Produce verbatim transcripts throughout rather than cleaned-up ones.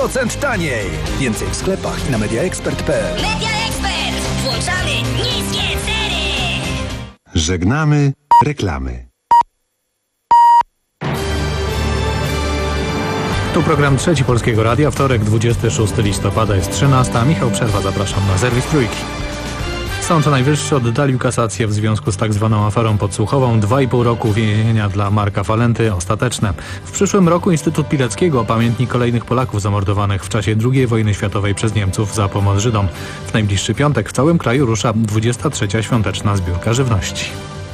procent taniej. Więcej w sklepach i na mediaexpert kropka pe el. MediaExpert. Włączamy niskie ceny. Żegnamy reklamy. Tu program Trzeci Polskiego Radia, wtorek dwudziestego szóstego listopada, jest trzynasta. Michał Przerwa, zapraszam na serwis Trójki. Sąd Najwyższy oddalił kasację w związku z tak zwaną aferą podsłuchową. Dwa i pół roku więzienia dla Marka Falenty ostateczne. W przyszłym roku Instytut Pileckiego upamiętni kolejnych Polaków zamordowanych w czasie drugiej wojny światowej przez Niemców za pomoc Żydom. W najbliższy piątek w całym kraju rusza dwudziesta trzecia świąteczna zbiórka żywności.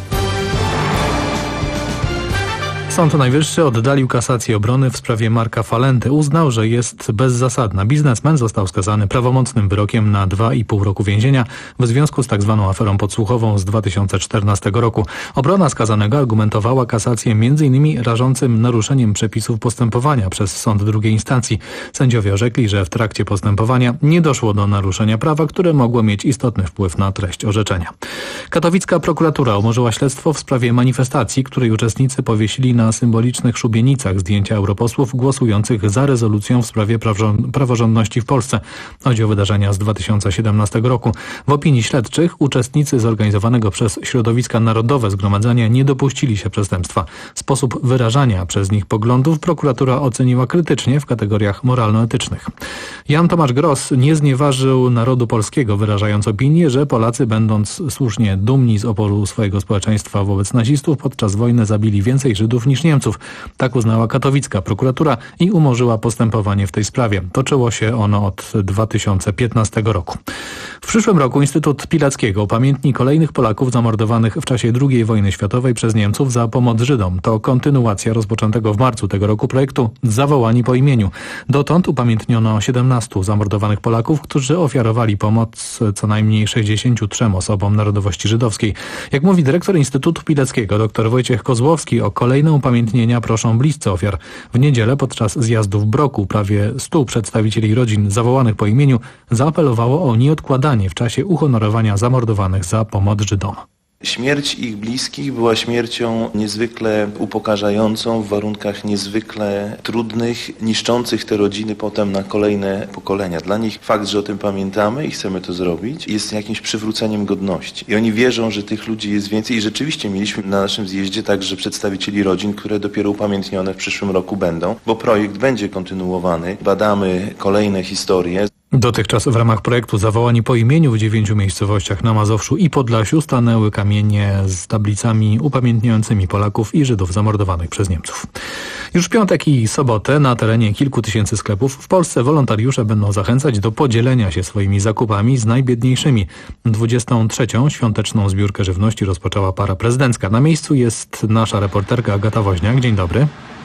Sąd Najwyższy oddalił kasację obrony w sprawie Marka Falenty. Uznał, że jest bezzasadna. Biznesmen został skazany prawomocnym wyrokiem na dwa i pół roku więzienia w związku z tak zwaną aferą podsłuchową z dwa tysiące czternastego roku. Obrona skazanego argumentowała kasację między innymi rażącym naruszeniem przepisów postępowania przez sąd drugiej instancji. Sędziowie orzekli, że w trakcie postępowania nie doszło do naruszenia prawa, które mogło mieć istotny wpływ na treść orzeczenia. Katowicka prokuratura umorzyła śledztwo w sprawie manifestacji, której uczestnicy powiesili na symbolicznych szubienicach zdjęcia europosłów głosujących za rezolucją w sprawie praworządności w Polsce. Chodzi o wydarzenia z dwa tysiące siedemnastego roku. W opinii śledczych uczestnicy zorganizowanego przez środowiska narodowe zgromadzenia nie dopuścili się przestępstwa. Sposób wyrażania przez nich poglądów prokuratura oceniła krytycznie w kategoriach moralno-etycznych. Jan Tomasz Gross nie znieważył narodu polskiego, wyrażając opinię, że Polacy, będąc słusznie dumni z oporu swojego społeczeństwa wobec nazistów, podczas wojny zabili więcej Żydów niż Niemców. Tak uznała katowicka prokuratura i umorzyła postępowanie w tej sprawie. Toczyło się ono od dwa tysiące piętnastego roku. W przyszłym roku Instytut Pileckiego upamiętni kolejnych Polaków zamordowanych w czasie drugiej wojny światowej przez Niemców za pomoc Żydom. To kontynuacja rozpoczętego w marcu tego roku projektu Zawołani po imieniu. Dotąd upamiętniono siedemnastu zamordowanych Polaków, którzy ofiarowali pomoc co najmniej sześćdziesięciu trzem osobom narodowości żydowskiej. Jak mówi dyrektor Instytutu Pileckiego dr Wojciech Kozłowski, o kolejne upamiętnienia proszą bliscy ofiar. W niedzielę podczas zjazdu w Broku prawie stu przedstawicieli rodzin zawołanych po imieniu zaapelowało o nieodkładanie w czasie uhonorowania zamordowanych za pomoc Żydom. Śmierć ich bliskich była śmiercią niezwykle upokarzającą, w warunkach niezwykle trudnych, niszczących te rodziny potem na kolejne pokolenia. Dla nich fakt, że o tym pamiętamy i chcemy to zrobić, jest jakimś przywróceniem godności. I oni wierzą, że tych ludzi jest więcej i rzeczywiście mieliśmy na naszym zjeździe także przedstawicieli rodzin, które dopiero upamiętnione w przyszłym roku będą, bo projekt będzie kontynuowany. Badamy kolejne historie. Dotychczas w ramach projektu Zawołani po imieniu w dziewięciu miejscowościach na Mazowszu i Podlasiu stanęły kamienie z tablicami upamiętniającymi Polaków i Żydów zamordowanych przez Niemców. Już w piątek i sobotę na terenie kilku tysięcy sklepów w Polsce wolontariusze będą zachęcać do podzielenia się swoimi zakupami z najbiedniejszymi. dwudziestą trzecią świąteczną zbiórkę żywności rozpoczęła para prezydencka. Na miejscu jest nasza reporterka Agata Woźniak. Dzień dobry.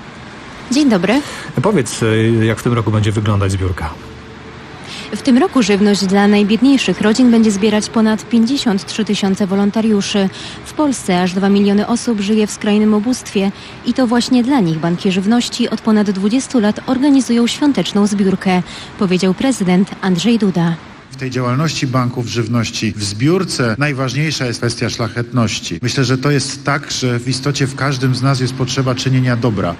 Dzień dobry. Powiedz, jak w tym roku będzie wyglądać zbiórka? W tym roku żywność dla najbiedniejszych rodzin będzie zbierać ponad pięćdziesiąt trzy tysiące wolontariuszy. W Polsce aż dwa miliony osób żyje w skrajnym ubóstwie i to właśnie dla nich banki żywności od ponad dwudziestu lat organizują świąteczną zbiórkę, powiedział prezydent Andrzej Duda. W tej działalności banków żywności w zbiórce najważniejsza jest kwestia szlachetności. Myślę, że to jest tak, że w istocie w każdym z nas jest potrzeba czynienia dobra.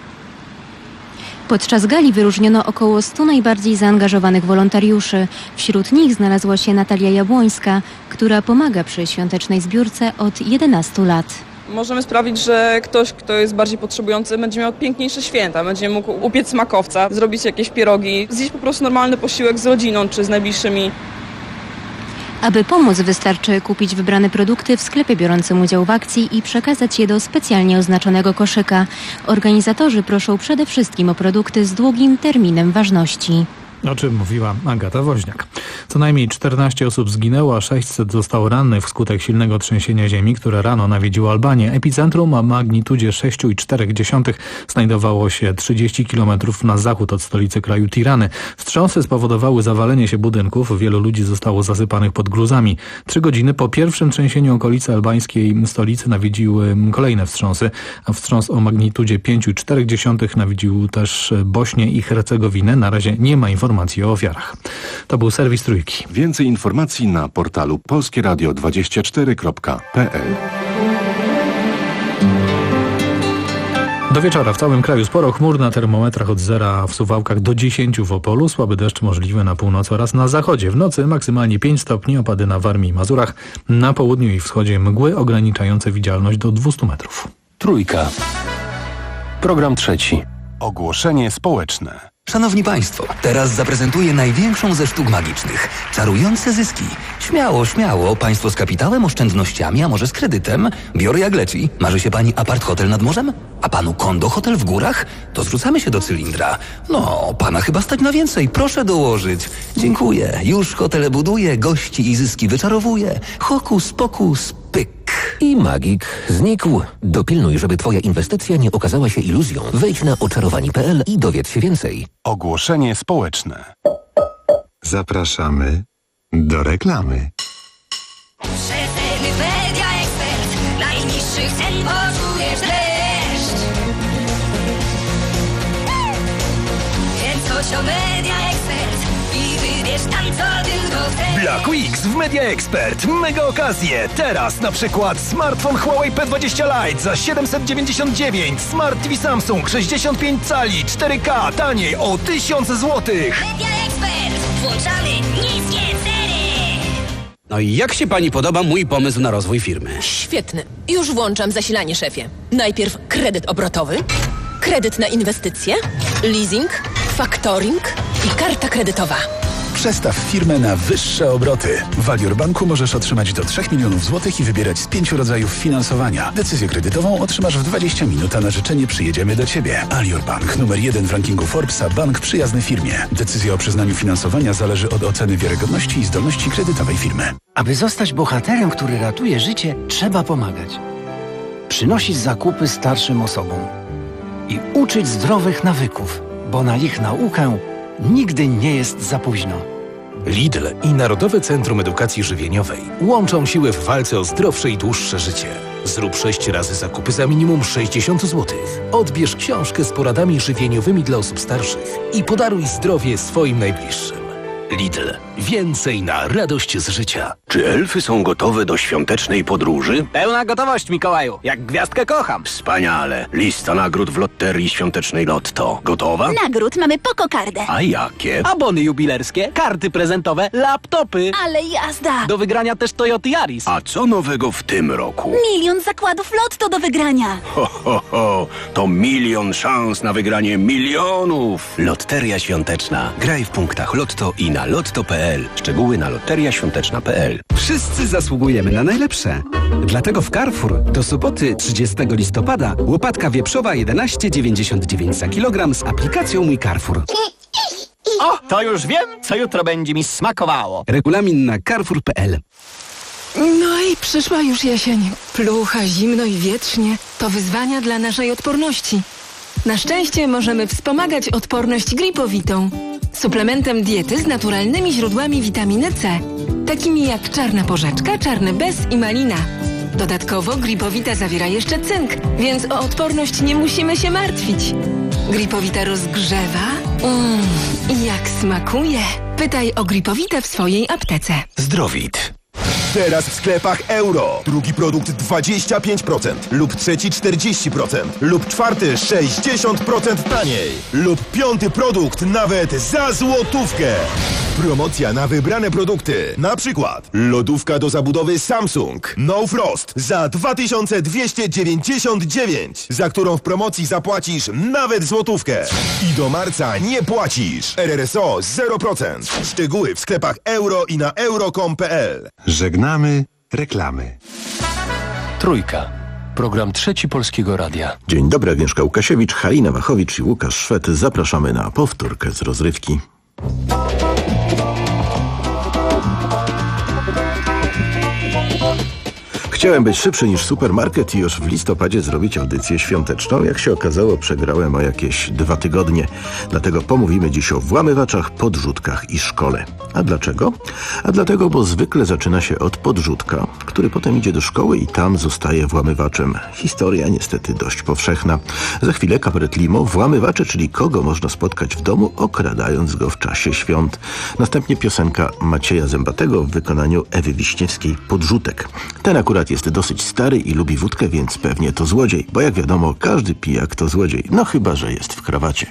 Podczas gali wyróżniono około stu najbardziej zaangażowanych wolontariuszy. Wśród nich znalazła się Natalia Jabłońska, która pomaga przy świątecznej zbiórce od jedenastu lat. Możemy sprawić, że ktoś, kto jest bardziej potrzebujący, będzie miał piękniejsze święta, będzie mógł upiec smakowca, zrobić jakieś pierogi, zjeść po prostu normalny posiłek z rodziną czy z najbliższymi. Aby pomóc, wystarczy kupić wybrane produkty w sklepie biorącym udział w akcji i przekazać je do specjalnie oznaczonego koszyka. Organizatorzy proszą przede wszystkim o produkty z długim terminem ważności. O czym mówiła Agata Woźniak. Co najmniej czternaście osób zginęło, a sześćset zostało rannych wskutek silnego trzęsienia ziemi, które rano nawiedziło Albanię. Epicentrum o magnitudzie sześć przecinek cztery znajdowało się trzydzieści kilometrów na zachód od stolicy kraju Tirany. Wstrząsy spowodowały zawalenie się budynków, wielu ludzi zostało zasypanych pod gruzami. Trzy godziny po pierwszym trzęsieniu okolice albańskiej stolicy nawiedziły kolejne wstrząsy. A wstrząs o magnitudzie pięć przecinek cztery nawiedził też Bośnię i Hercegowinę. Na razie nie ma informacji o ofiarach. To był serwis Trójki. Więcej informacji na portalu polskie radio dwadzieścia cztery kropka p l. Do wieczora w całym kraju sporo chmur, na termometrach od zera w Suwałkach do dziesięciu w Opolu. Słaby deszcz możliwy na północy oraz na zachodzie. W nocy maksymalnie pięć stopni, opady na Warmii i Mazurach. Na południu i wschodzie mgły ograniczające widzialność do dwustu metrów. Trójka. Program trzeci. Ogłoszenie społeczne. Szanowni Państwo, teraz zaprezentuję największą ze sztuk magicznych. Czarujące zyski. Śmiało, śmiało. Państwo z kapitałem, oszczędnościami, a może z kredytem? Biorę jak leci. Marzy się Pani apart-hotel nad morzem? A Panu kondo-hotel w górach? To zrzucamy się do cylindra. No, Pana chyba stać na więcej. Proszę dołożyć. Dziękuję. Już hotele buduję, gości i zyski wyczarowuję. Hokus pokus pyk. I magik znikł. Dopilnuj, żeby Twoja inwestycja nie okazała się iluzją. Wejdź na oczarowani kropka p l i dowiedz się więcej. Ogłoszenie społeczne. Zapraszamy do reklamy. Przeceny Media Expert. Najniższych cen poczujesz dreszcz. Wiem coś o Media Expert i wybierz tam co tylko chcesz. Black Weeks w Media Expert. Mega okazje. Teraz na przykład smartfon Huawei P dwadzieścia Lite za siedemset dziewięćdziesiąt dziewięć. Smart T V Samsung sześćdziesiąt pięć cali cztery K taniej o tysiąc złotych. Media Expert. Włączamy niskie ceny. No i jak się Pani podoba mój pomysł na rozwój firmy? Świetny. Już włączam zasilanie, szefie. Najpierw kredyt obrotowy, kredyt na inwestycje, leasing, faktoring i karta kredytowa. Przestaw firmę na wyższe obroty. W Alior Banku możesz otrzymać do trzech milionów złotych i wybierać z pięciu rodzajów finansowania. Decyzję kredytową otrzymasz w dwadzieścia minut, a na życzenie przyjedziemy do Ciebie. Alior Bank, numer jeden w rankingu Forbesa, bank przyjazny firmie. Decyzja o przyznaniu finansowania zależy od oceny wiarygodności i zdolności kredytowej firmy. Aby zostać bohaterem, który ratuje życie, trzeba pomagać. Przynosić zakupy starszym osobom i uczyć zdrowych nawyków, bo na ich naukę nigdy nie jest za późno. Lidl i Narodowe Centrum Edukacji Żywieniowej łączą siły w walce o zdrowsze i dłuższe życie. Zrób sześć razy zakupy za minimum sześćdziesiąt złotych. Odbierz książkę z poradami żywieniowymi dla osób starszych i podaruj zdrowie swoim najbliższym. Lidl. Więcej na radość z życia. Czy elfy są gotowe do świątecznej podróży? Pełna gotowość, Mikołaju. Jak gwiazdkę kocham. Wspaniale. Lista nagród w loterii świątecznej Lotto. Gotowa? Nagród mamy pokokardę. A jakie? Abony jubilerskie, karty prezentowe, laptopy. Ale jazda. Do wygrania też Toyota Yaris. A co nowego w tym roku? Milion zakładów Lotto do wygrania. Ho, ho, ho. To milion szans na wygranie milionów. Loteria świąteczna. Graj w punktach Lotto i na lotto kropka p l. Szczegóły na loteria świąteczna kropka p l. Wszyscy zasługujemy na najlepsze. Dlatego w Carrefour do soboty trzydziestego listopada łopatka wieprzowa jedenaście dziewięćdziesiąt dziewięć za kilogram z aplikacją Mój Carrefour. O, to już wiem, co jutro będzie mi smakowało. Regulamin na carrefour kropka p l. No i przyszła już jesień. Plucha, zimno i wietrznie. To wyzwania dla naszej odporności. Na szczęście możemy wspomagać odporność gripowitą. Suplementem diety z naturalnymi źródłami witaminy C, takimi jak czarna porzeczka, czarny bez i malina. Dodatkowo gripowita zawiera jeszcze cynk, więc o odporność nie musimy się martwić. Gripowita rozgrzewa. Mmm, i jak smakuje. Pytaj o gripowitę w swojej aptece. Zdrowit. Teraz w sklepach euro. Drugi produkt dwadzieścia pięć procent lub trzeci czterdzieści procent lub czwarty sześćdziesiąt procent taniej lub piąty produkt nawet za złotówkę. Promocja na wybrane produkty. Na przykład lodówka do zabudowy Samsung No Frost za dwa tysiące dwieście dziewięćdziesiąt dziewięć, za którą w promocji zapłacisz nawet złotówkę. I do marca nie płacisz. R R S O zero procent. Szczegóły w sklepach euro i na euro kropka com kropka p l. Żegnamy reklamy. Trójka. Program Trzeci Polskiego Radia. Dzień dobry, Agnieszka Łukasiewicz, Halina Wachowicz i Łukasz Szwed. Zapraszamy na powtórkę z rozrywki. Chciałem być szybszy niż supermarket i już w listopadzie zrobić audycję świąteczną. Jak się okazało, przegrałem o jakieś dwa tygodnie. Dlatego pomówimy dziś o włamywaczach, podrzutkach i szkole. A dlaczego? A dlatego, bo zwykle zaczyna się od podrzutka, który potem idzie do szkoły i tam zostaje włamywaczem. Historia niestety dość powszechna. Za chwilę kabaret Limo, włamywacze, czyli kogo można spotkać w domu, okradając go w czasie świąt. Następnie piosenka Macieja Zębatego w wykonaniu Ewy Wiśniewskiej, Podrzutek. Ten akurat jest jest dosyć stary i lubi wódkę, więc pewnie to złodziej, bo jak wiadomo, każdy pijak to złodziej, no chyba że jest w krawacie.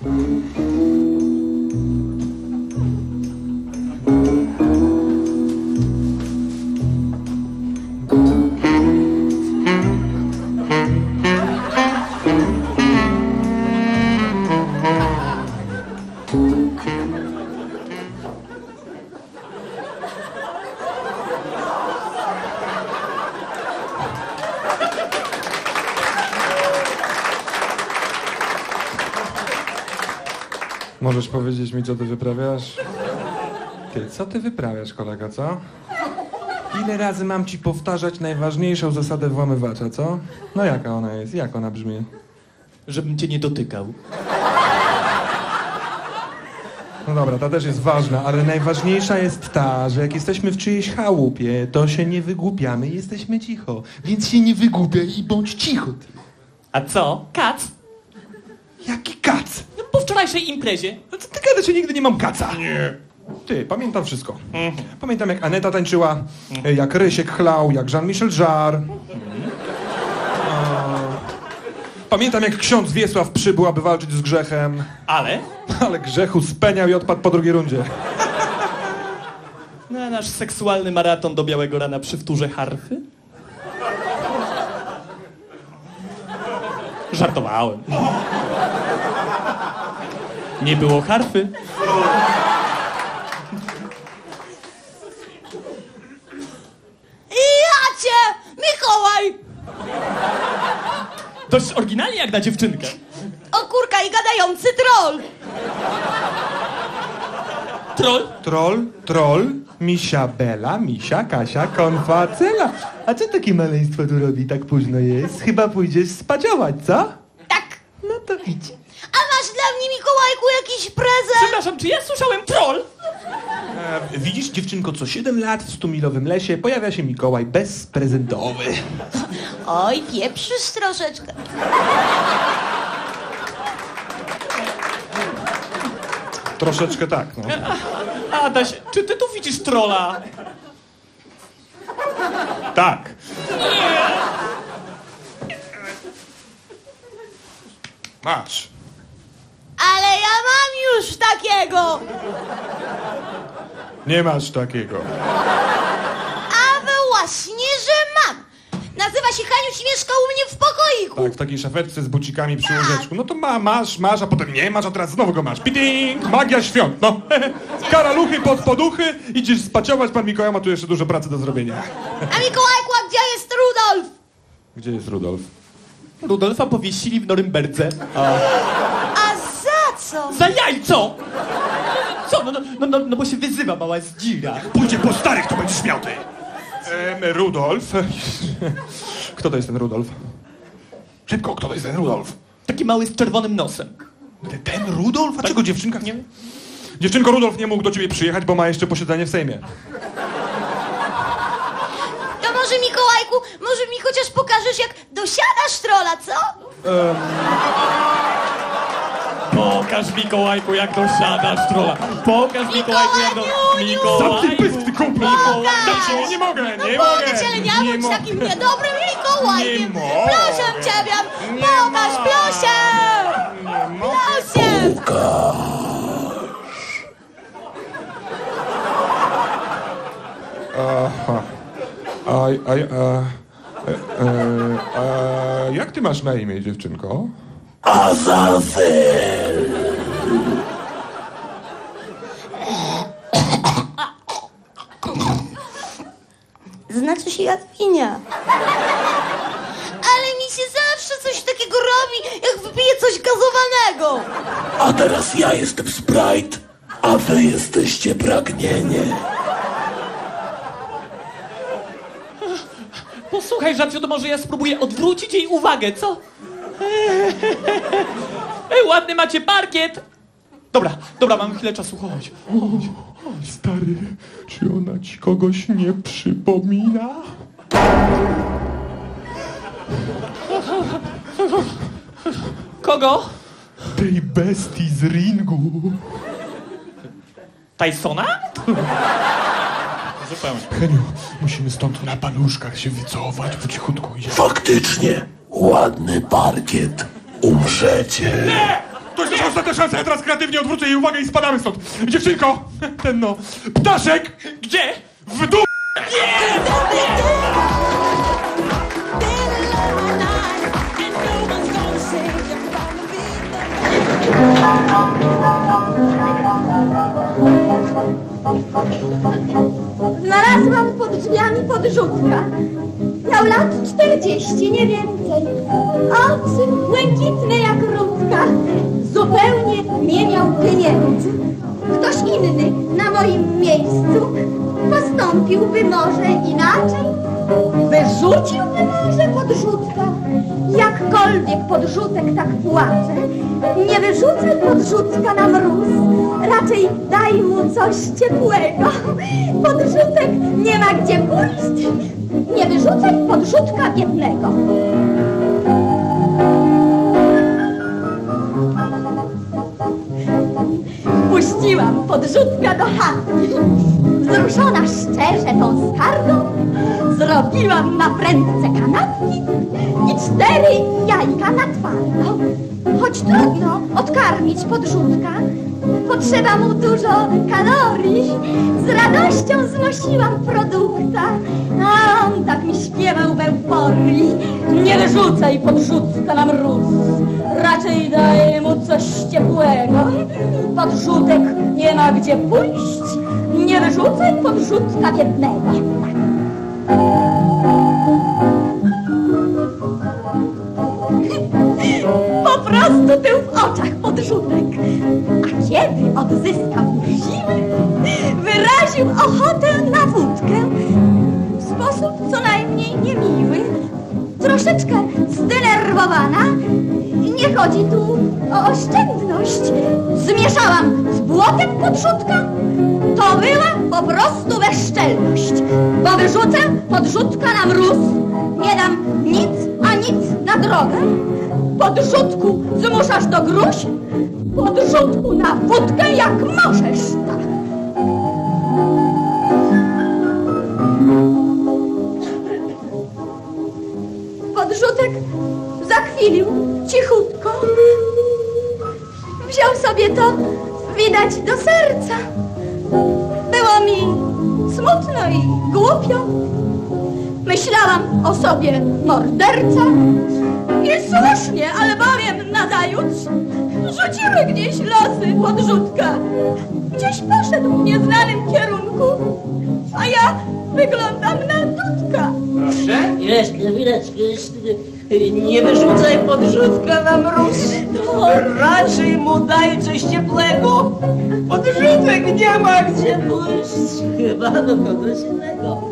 Możesz powiedzieć mi, co ty wyprawiasz? Ty, co ty wyprawiasz, kolego, co? Ile razy mam ci powtarzać najważniejszą zasadę włamywacza, co? No jaka ona jest? Jak ona brzmi? Żebym cię nie dotykał. No dobra, ta też jest ważna, ale najważniejsza jest ta, że jak jesteśmy w czyjejś chałupie, to się nie wygłupiamy i jesteśmy cicho. Więc się nie wygłupiaj i bądź cicho, ty. A co? Kac? Jaki kac? No po wczorajszej imprezie. No co ty gadasz, że nigdy nie mam kaca? Nie. Ty, pamiętam wszystko. Mhm. Pamiętam, jak Aneta tańczyła, mhm. jak Rysiek chlał, jak Jean-Michel Jarre. Mhm. Pamiętam, jak ksiądz Wiesław przybył, aby walczyć z grzechem. Ale? Ale grzechu speniał i odpadł po drugiej rundzie. No, nasz seksualny maraton do białego rana przy wtórze harfy? Żartowałem. Nie było harfy. Ja cię, Mikołaj! Dość oryginalnie jak na dziewczynkę. O kurka i gadający troll! Troll? Troll, troll, misia Bela, misia Kasia, konfacela. A co takie maleństwo tu robi, tak późno jest? Chyba pójdziesz spadziować, co? Tak. No to idź. A masz dla mnie, Mikołajku, jakiś prezent? Przepraszam, czy ja słyszałem troll? E, widzisz, dziewczynko, co siedem lat w stumilowym lesie pojawia się Mikołaj bezprezentowy. Oj, pieprzysz troszeczkę. Troszeczkę tak, no. Adaś, czy ty tu widzisz trolla? Tak. Masz. Ale ja mam już takiego! Nie masz takiego. A wy właśnie, że mam! Nazywa się Haniuś i mieszka u mnie w pokoiku. Tak, w takiej szafeczce z bucikami przy łóżeczku. No to ma, masz, masz, a potem nie masz, a teraz znowu go masz. Piding! Magia świąt, no. Karaluchy pod poduchy, idziesz spaciować, pan Mikołaj ma tu jeszcze dużo pracy do zrobienia. A Mikołajku, a gdzie jest Rudolf? Gdzie jest Rudolf? Rudolfa powiesili w Norymberdze. A... A za co? Za jajco! Co? No, no, no, no, no bo się wyzywa mała zdzira. Pójdzie po starych, to będziesz miał ty. Ehm, Rudolf. Kto to jest ten Rudolf? Szybko, kto to jest ten Rudolf? Taki mały z czerwonym nosem. Ten Rudolf? A czego dziewczynka nie? Dziewczynko, Rudolf nie mógł do ciebie przyjechać, bo ma jeszcze posiedzenie w Sejmie. To może, Mikołajku, może mi chociaż pokażesz, jak dosiadasz trolla, co? Um... Pokaż, Mikołajku, jak dosiadasz trolla. Pokaż, Mikołajku, jak do... Mikołajku! Zamknij pysk, ty kumplu! Pokaż! Nie mogę, nie no mogę! Mogę cię, ale nie, nie bądź takim niedobrym Mikołajkiem! Proszę ciebie! Pokaż, proszę! Proszę! Aha. A, a, a, a, a, jak ty masz na imię, dziewczynko? Azalfel. Znaczy się Jadwinia. Ale mi się zawsze coś takiego robi, jak wypiję coś gazowanego. A teraz ja jestem Sprite, a wy jesteście pragnienie. Posłuchaj, żabciu, to może ja spróbuję odwrócić jej uwagę, co? Ej, ładny macie parkiet! Dobra, dobra, mam chwilę czasu, chodź. chodź. Chodź, stary, czy ona ci kogoś nie przypomina? Kogo? Tej bestii z ringu. Tysona? zupełnie. Heniu, musimy stąd na paluszkach się wycofać, po cichutku idzie. Faktycznie, ładny parkiet. Umrzecie. Nie! To jest nasza ostatnia szansa, ja teraz kreatywnie odwrócę jej uwagę i spadamy stąd. Dziewczynko, ten no, ptaszek! Gdzie? W dół! Znalazłam pod drzwiami podrzutka. Miał lat czterdzieści, nie więcej. Oczy błękitne jak rudka. Zupełnie nie miał pieniędzy. Ktoś inny na moim miejscu postąpiłby może inaczej. Wyrzuciłby może podrzutka. Jakkolwiek podrzutek tak płacze, nie wyrzucaj podrzutka na mróz. Raczej daj mu coś ciepłego. Podrzutek nie ma gdzie pójść. Nie wyrzucaj podrzutka biednego. Puściłam podrzutka do chaty. Wzruszona szczerze tą skargą, zrobiłam na prędce kanapki i cztery jajka na twardo. Choć trudno odkarmić podrzutka, potrzeba mu dużo kalorii. Z radością znosiłam produkta, a on tak mi śpiewał w euforii. Nie wyrzucaj podrzutka na mróz, raczej daj mu coś ciepłego. Podrzutek nie ma gdzie pójść, nie wyrzucaj podrzutka biednego. Po prostu był w oczach podrzutek. A kiedy odzyskał siłę, wyraził ochotę na wódkę w sposób co najmniej niemiły. Troszeczkę zdenerwowana. Nie chodzi tu o oszczędność. Zmieszałam z błotem podrzutka. To była po prostu bezczelność. Bo wyrzucę podrzutka na mróz. Nie dam nic, a nic na drogę. Podrzutku zmuszasz do gruź. Podrzutku na wódkę jak możesz. Podrzutek zakwilił cichutko. Wziął sobie to, widać, do serca. Było mi smutno i głupio. Myślałam o sobie morderca. I słusznie, albowiem nazajutrz rzuciły gdzieś losy podrzutka. Gdzieś poszedł w nieznanym kierunku, a ja wyglądam na dudka. Proszę? Jest, chwileczkę, jest. Nie wyrzucaj podrzutka na mróz. No, raczej mu daj coś ciepłego. Podrzutek nie ma gdzie pójść. Chyba do kogoś innego.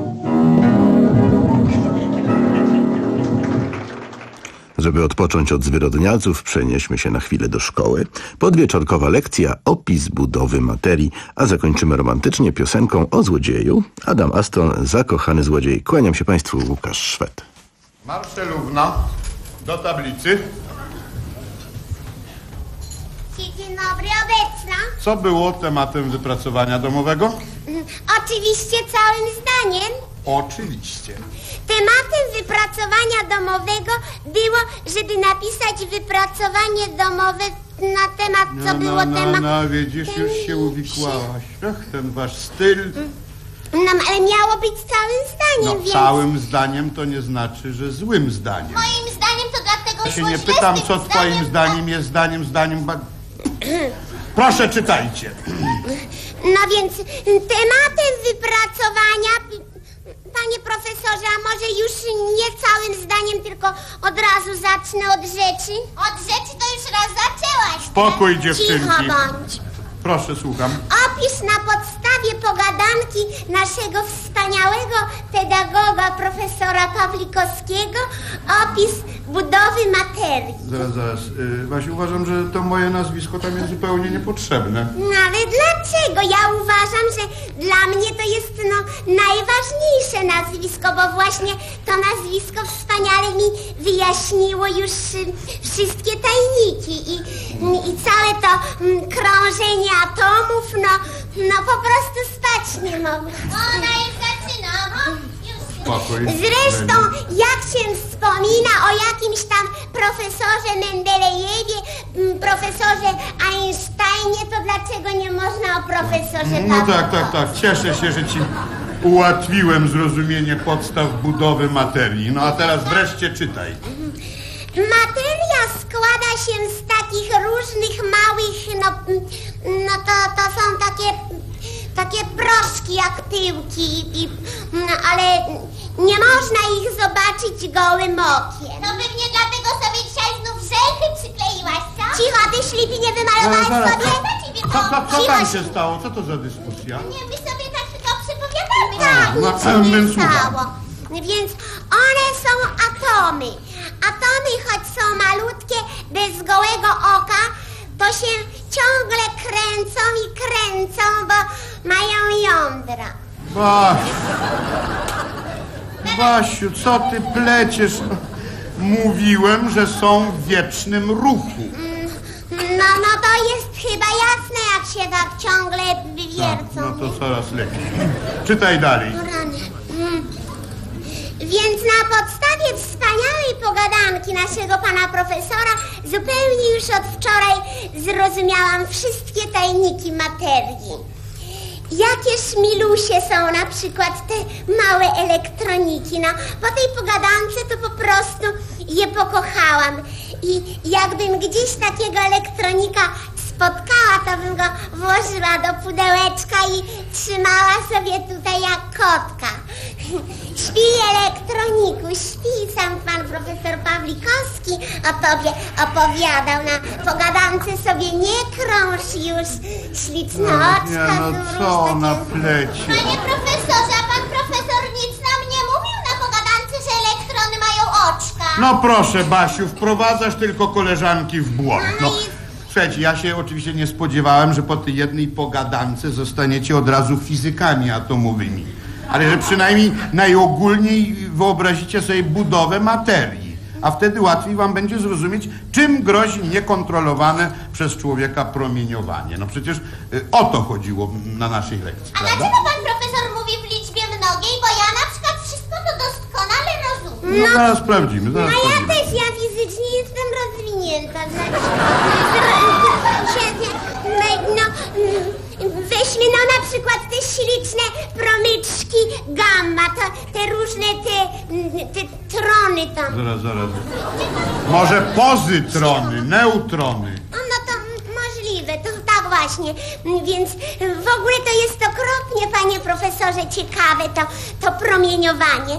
Żeby odpocząć od zwyrodnialców, przenieśmy się na chwilę do szkoły. Podwieczorkowa lekcja, opis budowy materii, a zakończymy romantycznie piosenką o złodzieju. Adam Aston, zakochany złodziej. Kłaniam się Państwu, Łukasz Szwed. Marcelówna, do tablicy. Dzień dobry, obecna. Co było tematem wypracowania domowego? Oczywiście całym zdaniem. Oczywiście. Tematem wypracowania domowego było, żeby napisać wypracowanie domowe na temat, co no, było no, temat... No, widzisz, już się uwikłałaś. Ach, ten wasz styl. No, ale miało być całym zdaniem, No, więc... całym zdaniem to nie znaczy, że złym zdaniem. Moim zdaniem to dlatego Ja się szło nie źle pytam, z tym co twoim zdaniem, zdaniem jest zdaniem, zdaniem... Ba... Proszę, czytajcie. No więc tematem wypracowania... Panie profesorze, a może już nie całym zdaniem, tylko od razu zacznę od rzeczy? Od rzeczy to już raz zaczęłaś. Spokój, tak? dziewczynki. Cicho bądź. Proszę, słucham. Opis na podstawie pogadanki naszego wspaniałego pedagoga, profesora Pawlikowskiego, opis budowy materii. Zaraz, zaraz. Yy, Właśnie uważam, że to moje nazwisko tam jest zupełnie niepotrzebne. No ale dlaczego? Ja uważam, że dla mnie to jest no najważniejsze nazwisko, bo właśnie to nazwisko wspaniale mi wyjaśniło już y, wszystkie tajniki i, i całe to y, krążenie atomów, no, no po prostu spać nie mogę. O, Spokój. Zresztą, jak się wspomina o jakimś tam profesorze Mendelejewie, m, profesorze Einsteinie, to dlaczego nie można o profesorze No Pawlikowskim? tak, tak, tak. Cieszę się, że ci ułatwiłem zrozumienie podstaw budowy materii. No a teraz wreszcie czytaj. Materia składa się z takich różnych małych, no, no to, to są takie, takie proszki jak pyłki, i, no, ale nie można ich zobaczyć gołym okiem. No pewnie dlatego sobie dzisiaj znów żelchy przykleiłaś, co? Cicho, ty ślipi, nie wymalowałaś Zaraz, sobie? Co, co, co Cicho, tam się stało? Co to za dyskusja? Nie, my sobie tak tylko przypowiadamy. Tak, no, nic się nie słucham. stało. Więc one są atomy. Atomy, choć są malutkie, bez gołego oka, to się ciągle kręcą i kręcą, bo mają jądra. Basiu, Basiu, co ty pleciesz? Mówiłem, że są w wiecznym ruchu. No, no to jest chyba jasne, jak się tak ciągle wiercą. No to coraz lepiej. Czytaj dalej. O rany. Mm. Więc na podstawie wspaniałej pogadanki naszego pana profesora zupełnie już od wczoraj zrozumiałam wszystkie tajniki materii. Jakież milusie są na przykład te małe elektroniki. No, po tej pogadance to po prostu je pokochałam. I jakbym gdzieś takiego elektronika spotkała, to bym go włożyła do pudełeczka i trzymała sobie tutaj jak kotka. Śpi, elektroniku, śpi. Sam pan profesor Pawlikowski o tobie opowiadał. Na pogadance sobie nie krąż już, śliczne oczka. Nie, no tu co różne ona takie- plecie? Panie profesorze, a pan profesor nic nam nie mówił na pogadance, że elektrony mają oczka. No proszę, Basiu, wprowadzasz tylko koleżanki w błąd. No, słuchajcie, ja się oczywiście nie spodziewałem, że po tej jednej pogadance zostaniecie od razu fizykami atomowymi. Ale że przynajmniej najogólniej wyobrazicie sobie budowę materii. A wtedy łatwiej wam będzie zrozumieć, czym grozi niekontrolowane przez człowieka promieniowanie. No przecież y, o to chodziło na naszej lekcji, A prawda? dlaczego pan profesor mówi w liczbie mnogiej? Bo ja na przykład wszystko to doskonale rozumiem. No zaraz sprawdzimy, zaraz No ja sprawdzimy. też, ja fizycznie jestem rozwinięta, znaczy, świetnie, no, weźmy no na przykład te śliczne promyczki gamma, to, te różne te, te trony tam. Zaraz, zaraz. Może pozytrony, neutrony. O, no to możliwe, to tak właśnie, więc w ogóle to jest okropnie, panie profesorze, ciekawe to, to promieniowanie.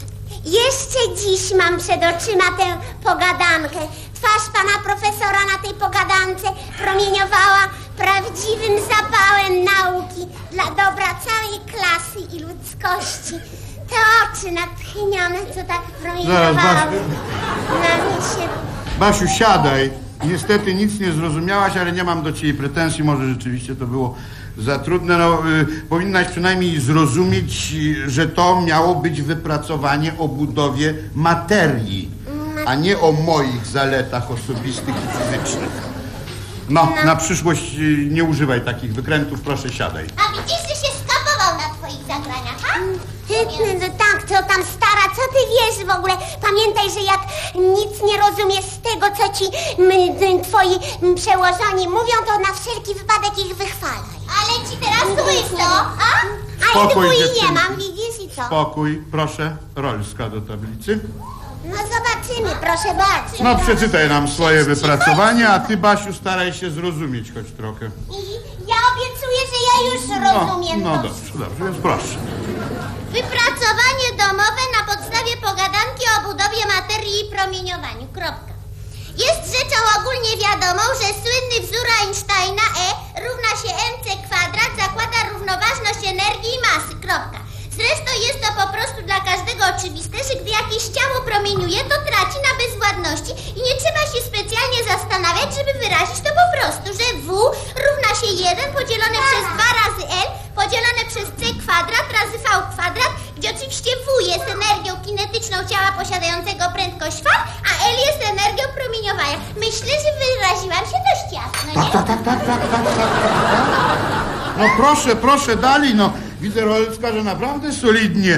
Jeszcze dziś mam przed oczyma tę pogadankę. Twarz pana profesora na tej pogadance promieniowała prawdziwym zapałem nauki dla dobra całej klasy i ludzkości. Te oczy natchnione, co tak Zaraz, promieniowały Basiu. na mnie się... Basiu, siadaj. Niestety nic nie zrozumiałaś, ale nie mam do ciebie pretensji. Może rzeczywiście to było za trudne. No, y, powinnaś przynajmniej zrozumieć, y, że to miało być wypracowanie o budowie materii, a nie o moich zaletach osobistych i fizycznych. No, na przyszłość y, nie używaj takich wykrętów, proszę siadaj. A widzisz, że się skapował na twoich zagraniach, ha? Ty, no tak, co tam stara, co ty wiesz w ogóle? Pamiętaj, że jak nic nie rozumiesz z tego, co ci m, m, twoi m, przełożoni mówią, to na wszelki wypadek ich wychwalaj. Ale ci teraz błysko, a? A ja Spokój, tu i nie dziewczynki. mam, widzisz i co? Spokój, proszę. Rolska do tablicy. No zobaczymy, proszę bardzo. No przeczytaj nam swoje wypracowanie, a ty, Basiu, staraj się zrozumieć choć trochę. I ja obiecuję, że ja już rozumiem No to. dobrze, dobrze, więc proszę. Wypracowanie domowe na podstawie pogadanki o budowie materii i promieniowaniu. Kropka. Jest rzeczą ogólnie wiadomą, że słynny wzór Einsteina E równa się mc kwadrat zakłada równoważność energii i masy. Kropka. Zresztą jest to po prostu dla każdego oczywiste, że gdy jakieś ciało promieniuje, to traci na bezwładności i nie trzeba się specjalnie zastanawiać, żeby wyrazić to po prostu, że W równa się jeden podzielone przez dwa razy L podzielone przez C kwadrat razy V kwadrat, gdzie oczywiście W jest energią kinetyczną ciała posiadającego prędkość V, a L jest energią promieniowania. Myślę, że wyraziłam się dość jasno, nie? Tak, tak, tak, tak, tak, tak, tak. No proszę, proszę, dalej, no. Widzę, Rolska, że naprawdę solidnie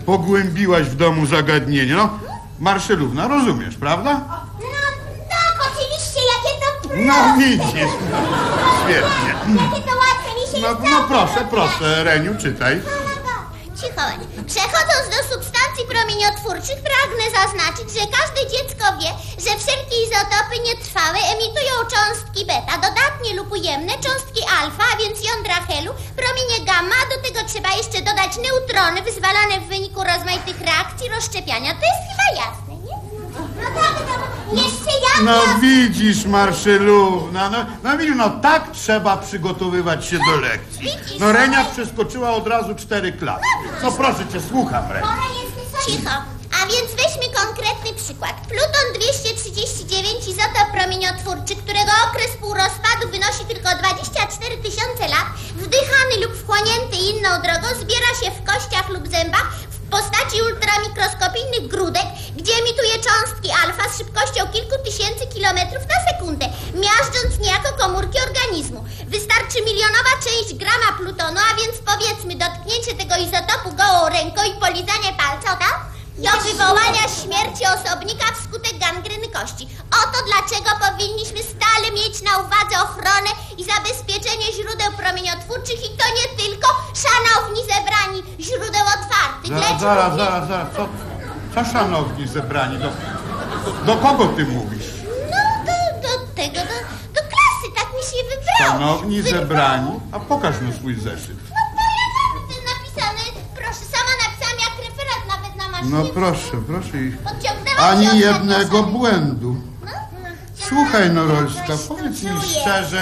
pogłębiłaś w domu zagadnienie. No, Marszalówna, rozumiesz, prawda? No tak, oczywiście, jakie to proste. No widzisz, świetnie. Jakie to łatwe, mi się No, jest no proszę, proszę, Reniu, czytaj. Cicho. Przechodząc do substancji promieniotwórczych, pragnę zaznaczyć, że każde dziecko wie, że wszelkie izotopy nietrwałe emitują cząstki beta, dodatnie lub ujemne cząstki alfa, a więc jądra helu, promienie gamma, a do tego trzeba jeszcze dodać neutrony wyzwalane w wyniku rozmaitych reakcji rozszczepiania. To jest chyba jasne, nie? No tak, no, jeszcze jak No jasne. widzisz, Marszalówna, no, no widzisz, no tak trzeba przygotowywać się do lekcji. No Renia przeskoczyła od razu cztery klasy. No proszę cię, słucham, Renia. Cicho. A więc weźmy konkretny przykład. Pluton dwieście trzydzieści dziewięć, izotop promieniotwórczy, którego okres półrozpadu wynosi tylko dwadzieścia cztery tysiące lat, wdychany lub wchłonięty inną drogą, zbiera się w kościach lub zębach w postaci ultramikroskopijnych grudek, gdzie emituje cząstki alfa z szybkością kilku tysięcy kilometrów na sekundę, miażdżąc niejako komórki organizmu. Wystarczy milionowa część grama plutonu, a więc powiedzmy dotknięcie tego izotopu gołą ręką i polizanie palca, tak? Do wywołania śmierci osobnika wskutek gangreny kości. Oto dlaczego powinniśmy stale mieć na uwadze ochronę i zabezpieczenie źródeł promieniotwórczych i to nie tylko, szanowni zebrani, źródeł otwartych, Zaraz, lecz zaraz, również... zaraz, zaraz, co, co szanowni zebrani, do, do kogo ty mówisz? No, do, do tego, do, do klasy, tak mi się wybrało. Szanowni Wy- zebrani, a pokaż mi swój zeszyt. No to ja mam ten napisany, proszę, sama napisałam jak referat nawet na maszynie. No proszę, proszę ich. Podciągnęłam się Ani od jednego błędu. No, Słuchaj, Norolska, powiedz mi szczerze,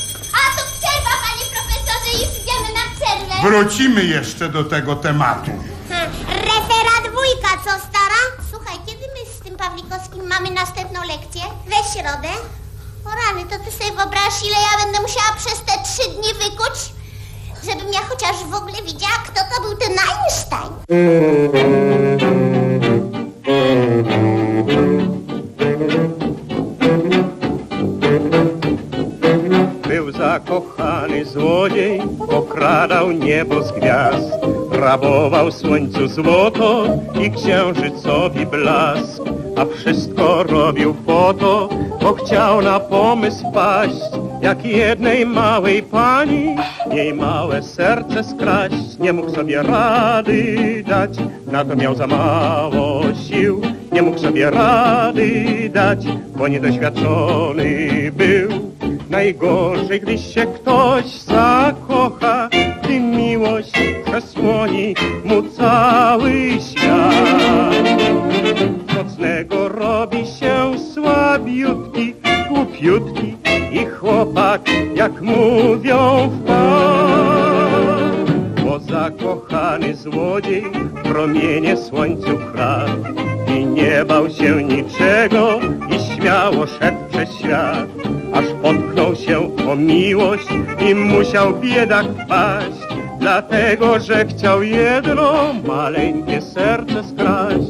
A to przerwa, panie profesorze, już idziemy na przerwę. wrócimy jeszcze do tego tematu. Hmm, referat wujka, co stara? Słuchaj, kiedy my z tym Pawlikowskim mamy następną lekcję? We środę. O rany, to ty sobie wyobraź, ile ja będę musiała przez te trzy dni wykuć, żebym ja chociaż w ogóle widziała, kto to był ten Einstein. Był zakochany złodziej, okradał niebo z gwiazd, rabował słońcu złoto i księżycowi blask, a wszystko robił po to, bo chciał na pomysł paść, jak jednej małej pani, jej małe serce skraść. Nie mógł sobie rady dać, na to miał za mało sił, nie mógł sobie rady dać, bo niedoświadczony był. Najgorzej, gdy się ktoś zakocha, gdy miłość przesłoni mu cały świat. Mocnego robi się słabiutki, głupiutki i chłopak, jak mówią, wpadł. Bo zakochany złodziej promienie słońcu kradł i nie bał się niczego i śmiało szedł przez świat. Aż potknął się o miłość i musiał biedak paść, dlatego, że chciał jedno maleńkie serce skraść.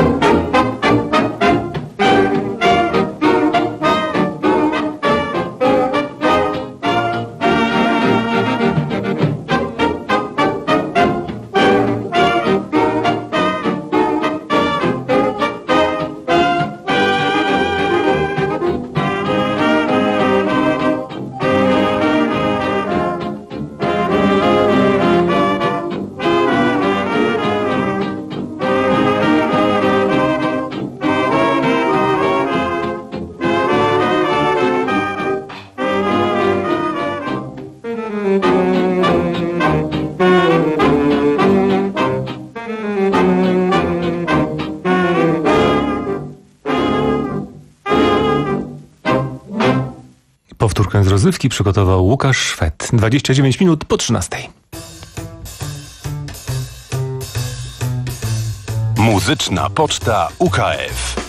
Powtórkę z rozrywki przygotował Łukasz Szwed. dwadzieścia dziewięć minut po trzynastej. Muzyczna Poczta U K F.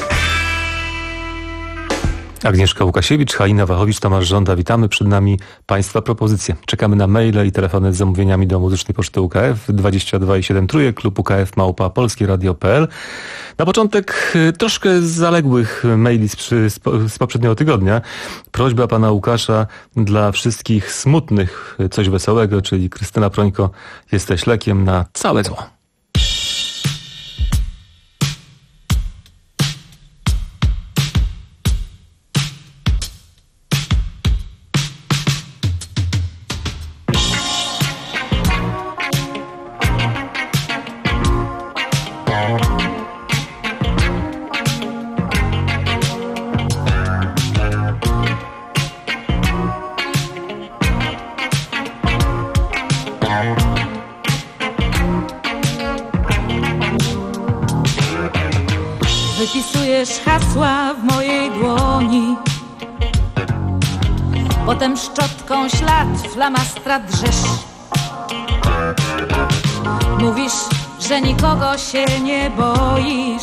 Agnieszka Łukasiewicz, Halina Wachowicz, Tomasz Żąda. Witamy. Przed nami Państwa propozycje. Czekamy na maile i telefony z zamówieniami do Muzycznej Poczty U K F dwadzieścia dwa i siedem trójek, klub U K F małpa polskieradio kropka p l. Na początek troszkę zaległych maili z, przy, z poprzedniego tygodnia. Prośba pana Łukasza dla wszystkich smutnych, coś wesołego, czyli Krystyna Prońko, jesteś lekiem na całe zło. Zapisujesz hasła w mojej dłoni, potem szczotką ślad flamastra drzesz. Mówisz, że nikogo się nie boisz,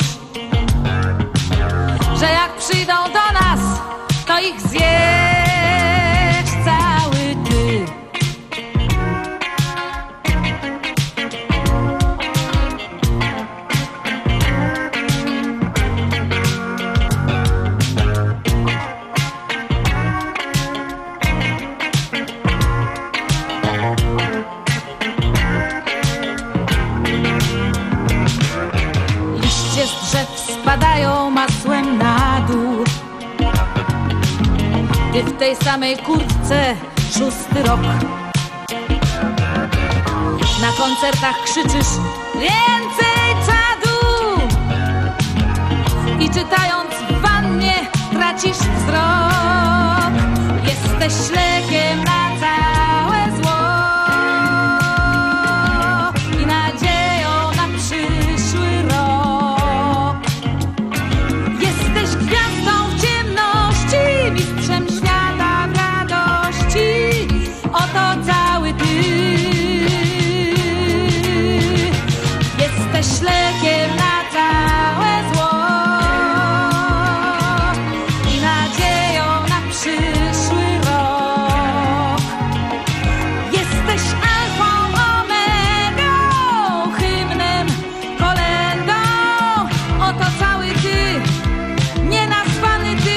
że jak przyjdą do nas, to ich zjesz cały ty. Liście z drzew spadają masłem na dół. Ty w tej samej kurtce szósty rok. Na koncertach krzyczysz więcej czadu i czytając w wannie tracisz wzrok. Jesteś lekiem na całe zło i nadzieją na przyszły rok. Jesteś gwiazdą w ciemności, mistrzem świata w radości. Oto cały ty. Jesteś lekiem na całe zło i nadzieją na przyszły rok. Jesteś alfą, omegą, hymnem, kolędą. Oto cały ty, nienazwany ty.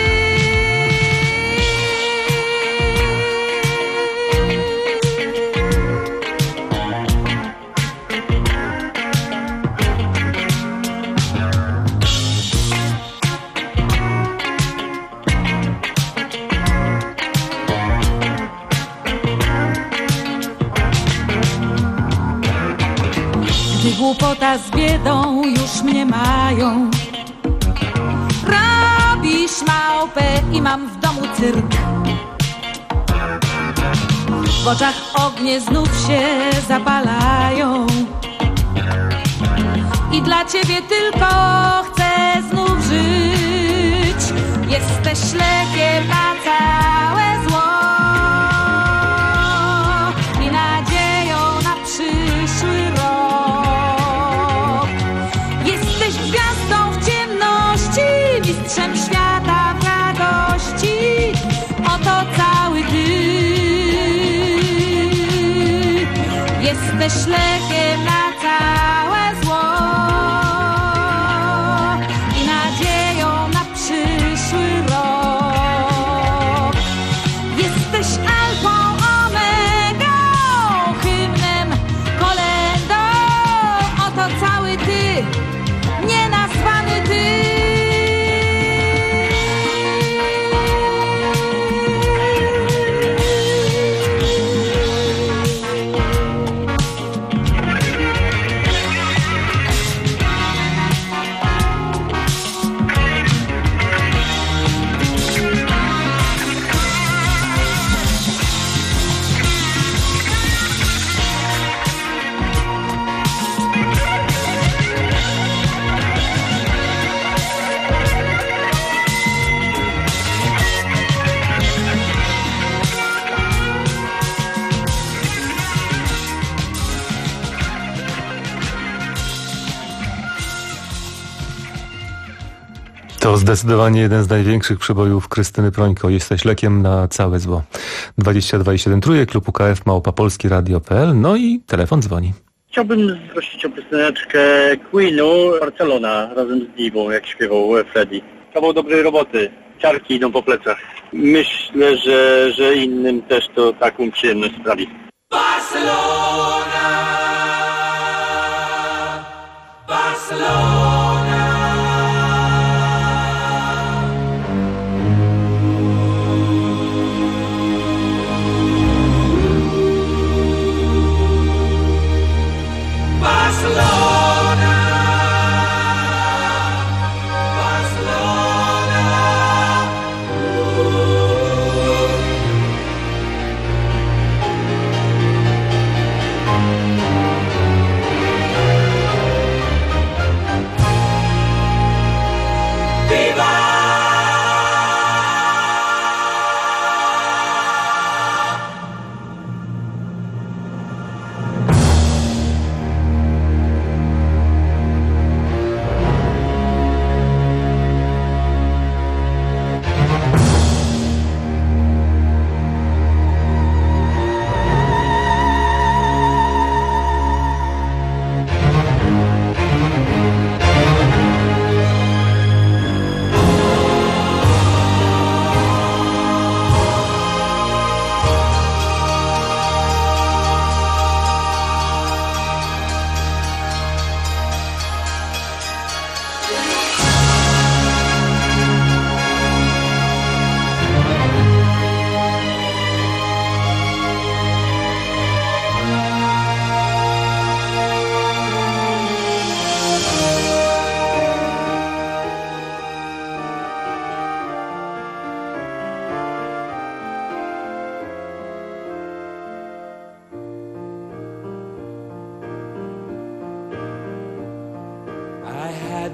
Gdy głupota z biedą już mnie mają, robisz małpę i mam w domu cyrk. W oczach ognie znów się zapalają i dla ciebie tylko chcę znów żyć. Jesteś lekiem na całe zło i nadzieją na przyszły rok. Jesteś gwiazdą w ciemności, mistrzem świata w radości. Oto cały ty. Jesteś lekiem na całe zło i nadzieją na przyszły rok. Jesteś alfą, omegą, hymnem, kolędą. Oto cały ty, nienazwany ty. To zdecydowanie jeden z największych przebojów Krystyny Prońko. Jesteś lekiem na całe zło. dwadzieścia dwa i siedem trójek, klub U K F, małpa polski radio kropka p l. No i telefon dzwoni. Chciałbym prosić o pioseneczkę Queenu, Barcelona, razem z Divą, jak śpiewał Freddy. Kawał dobrej roboty, ciarki idą po plecach. Myślę, że, że innym też to taką przyjemność sprawi. Barcelona, Barcelona. Barcelona, Barcelona.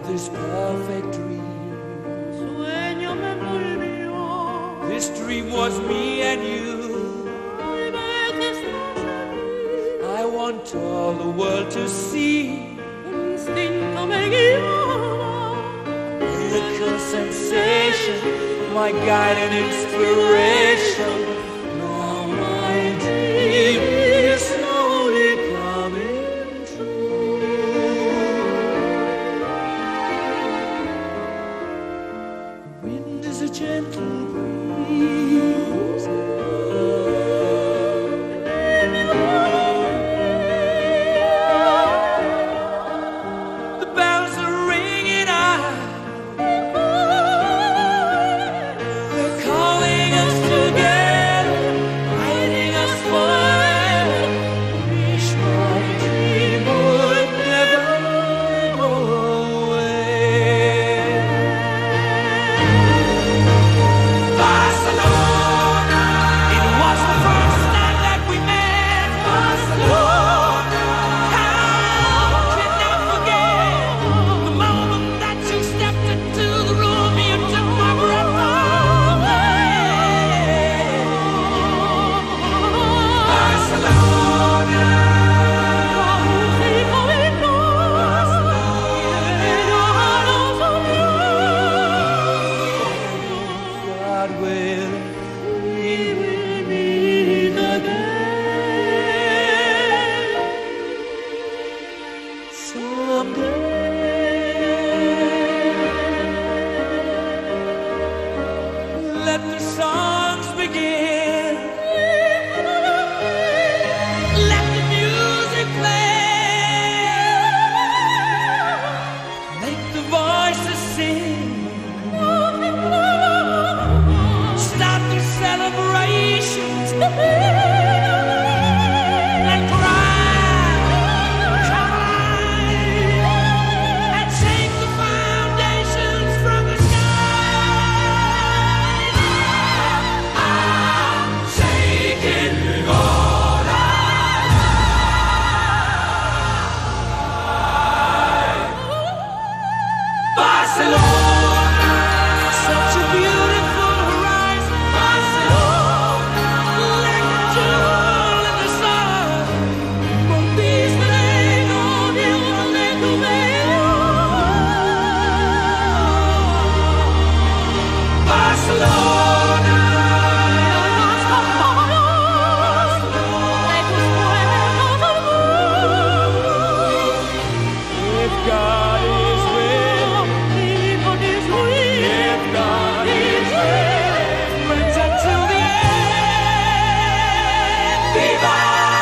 this perfect dream. Sueño me envolvió. This dream was me and you. Ay, ve que estás aquí. I want all the world to see. Un instinto me guiaba. Miracle sensation, my guide and inspiration. Now my dream is slowly coming true. The wind is a gentle breeze. The bells are ringing out. They're calling us together, guiding us forever. Wish my dream would never go away. Barcelona, it was the first night that we met. Barcelona, how can I forget the moment that you stepped into the room? You took my breath away. Barcelona, God will, we will meet again someday. Let the songs begin. Let the music play. Make the voices sing. Start the celebrations. And cry, cry, and shake the foundations from the sky. I'm shaking all I. Barcelona, such a beautiful horizon. Barcelona, like a jewel in the sun. Con these tengo viudo de tu veo. Barcelona, los amores de tus pueblos del mundo. If God is with me, God is with. If God is with, let's until the end. Viva!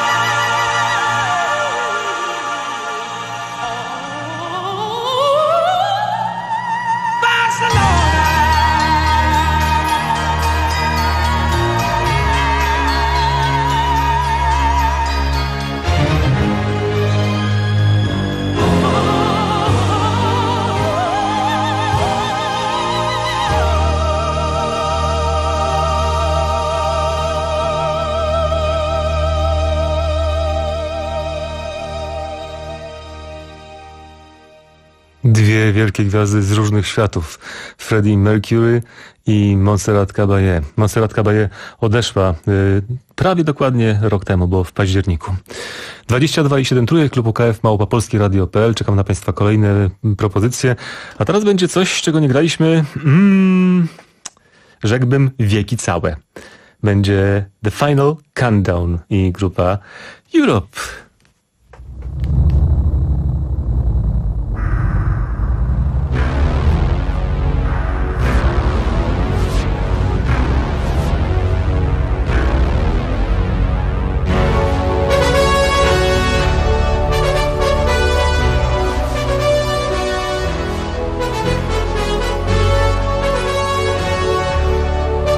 Dwie wielkie gwiazdy z różnych światów. Freddie Mercury i Montserrat Caballé. Montserrat Caballé odeszła y, prawie dokładnie rok temu, bo w październiku. dwadzieścia dwa i siedem trójek, klub U K F, małpa polskie radio kropka p l. Czekam na Państwa kolejne propozycje. A teraz będzie coś, czego nie graliśmy, mm, rzekłbym, wieki całe. Będzie The Final Countdown i grupa Europe.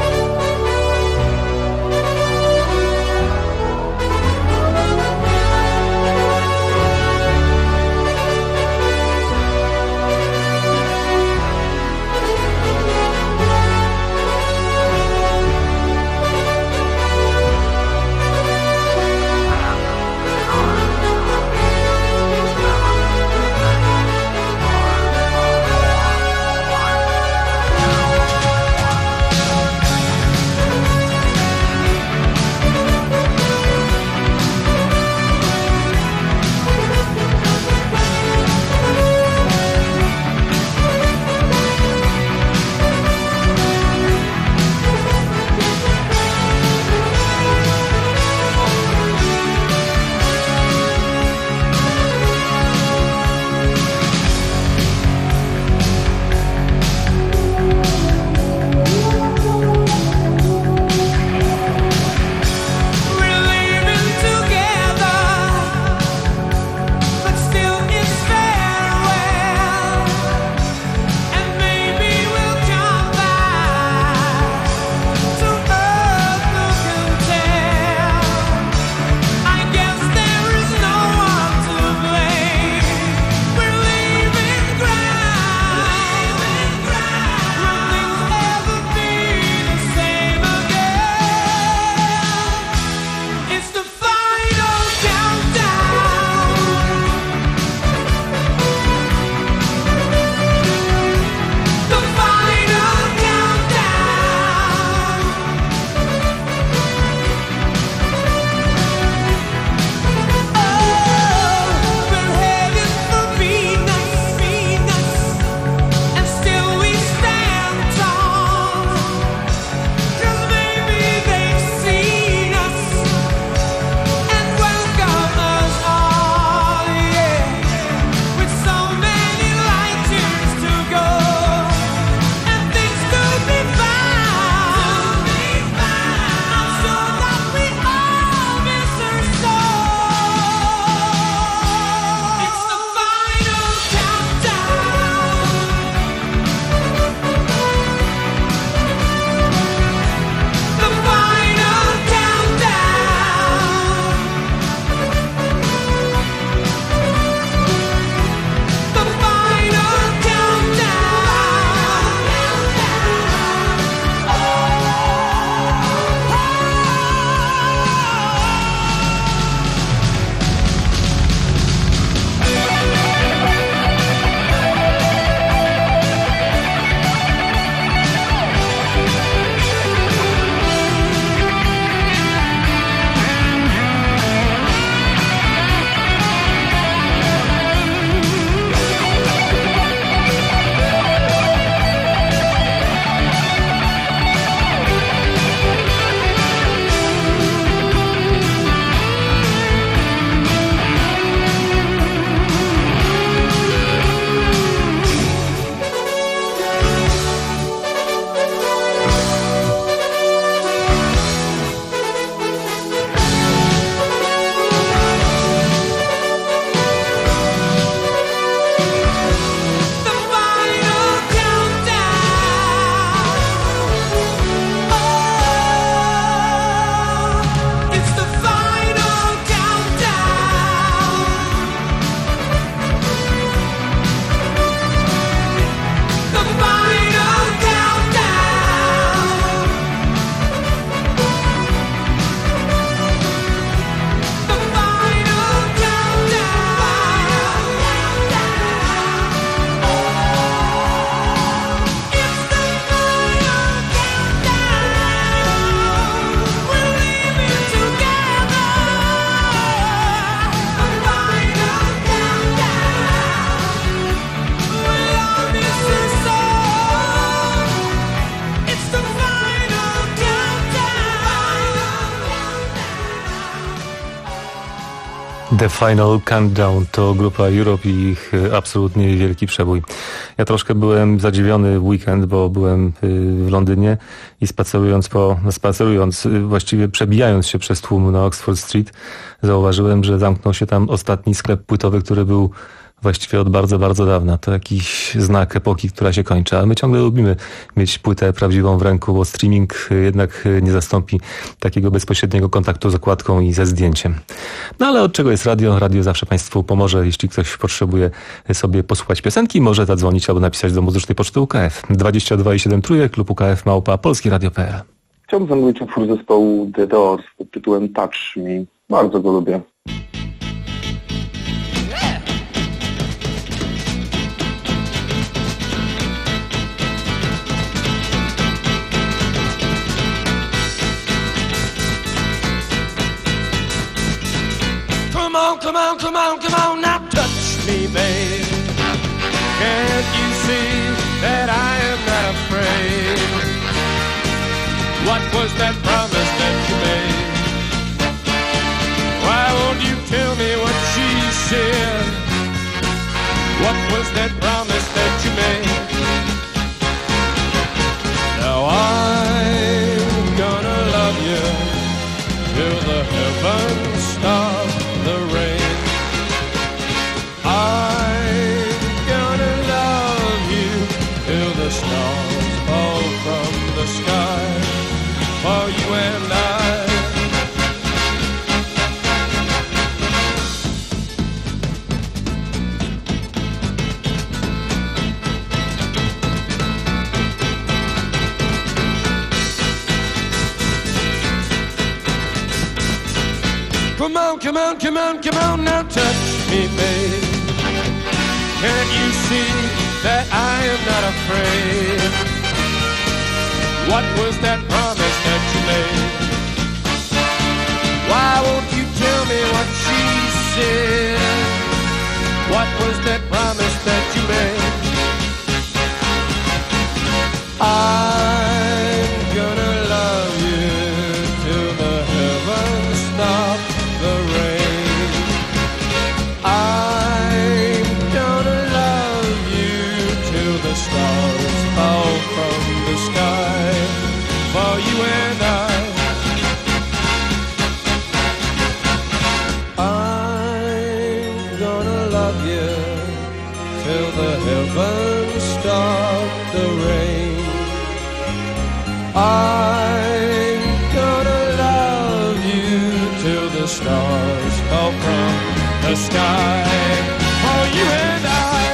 Barcelona, The Final Countdown to grupa Europe i ich absolutnie wielki przebój. Ja troszkę byłem zadziwiony w weekend, bo byłem w Londynie i spacerując po, spacerując, właściwie przebijając się przez tłum na Oxford Street, zauważyłem, że zamknął się tam ostatni sklep płytowy, który był właściwie od bardzo, bardzo dawna. To jakiś znak epoki, która się kończy. A my ciągle lubimy mieć płytę prawdziwą w ręku, bo streaming jednak nie zastąpi takiego bezpośredniego kontaktu z okładką i ze zdjęciem. No ale od czego jest radio? Radio zawsze Państwu pomoże. Jeśli ktoś potrzebuje sobie posłuchać piosenki, może zadzwonić albo napisać do Muzycznej Poczty U K F. dwadzieścia dwa i siedem trójek, klub U K F małpa polski radio kropka p l. Chciałbym zamówić utwór zespołu The Doors pod tytułem Touch Me. Bardzo go lubię. Come on, come on, come on, come on, now touch me, babe. Can't you see that I am not afraid? What was that promise that you made? Why won't you tell me what she said? What was that promise that you made? Now I'm gonna love you till the heavens stop the rain. I'm gonna love you till the stars fall from the sky for you and I. Come on, come on, come on, come on, now touch me, babe. Can't you see that I am not afraid? What was that promise that you made? Why won't you tell me what she said? What was that promise that you made? I'm gonna love you till the heavens stop the rain. I'm gonna love you till the stars fall from the sky for you and I. I'm gonna love you till the heavens stop the rain. I'm gonna love you till the stars fall from the sky for you and I.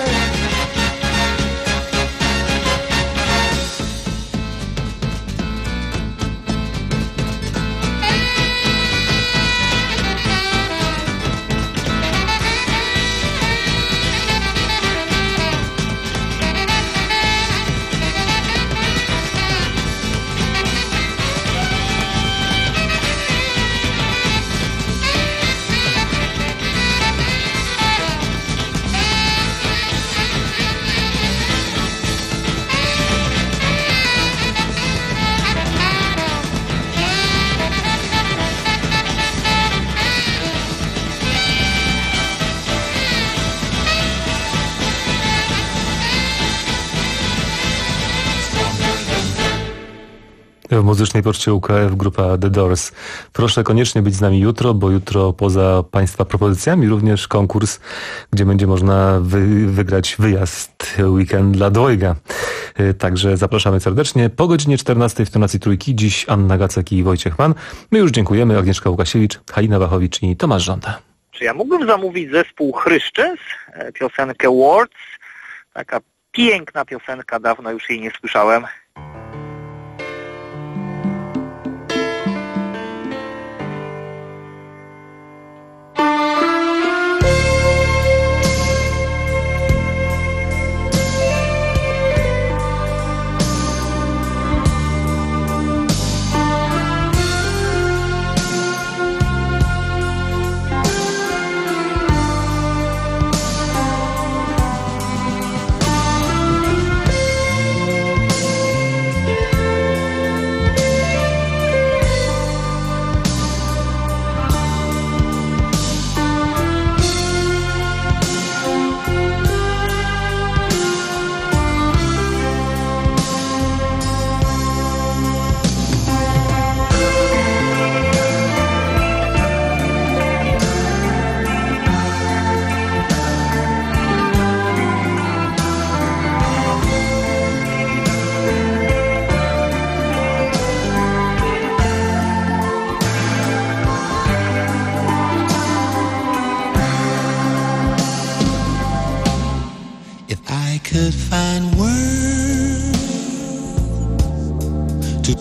W Muzycznej Poczcie U K F grupa The Doors. Proszę koniecznie być z nami jutro, bo jutro poza Państwa propozycjami również konkurs, gdzie będzie można wy, wygrać wyjazd weekend dla dwojga. Także zapraszamy serdecznie. Po godzinie czternastej w tonacji trójki. Dziś Anna Gacek i Wojciech Mann. My już dziękujemy. Agnieszka Łukasiewicz, Halina Wachowicz i Tomasz Żąda. Czy ja mógłbym zamówić zespół Chryszczes, piosenkę Words? Taka piękna piosenka, dawno już jej nie słyszałem.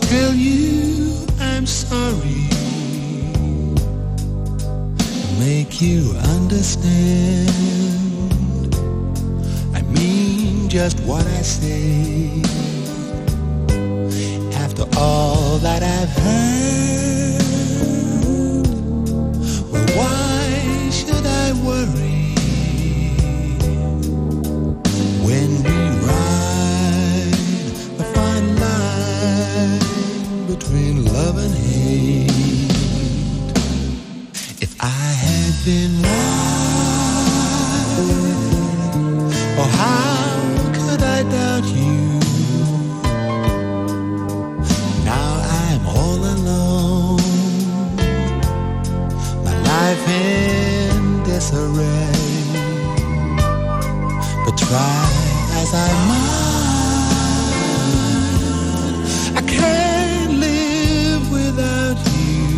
tell you I'm sorry, make you understand. I mean just what I say. After all that I've heard, well, why should I worry when we ride a fine line between love and hate? If I had been right, oh, how could I doubt you? Life in disarray, but try as I might, I can't live without you.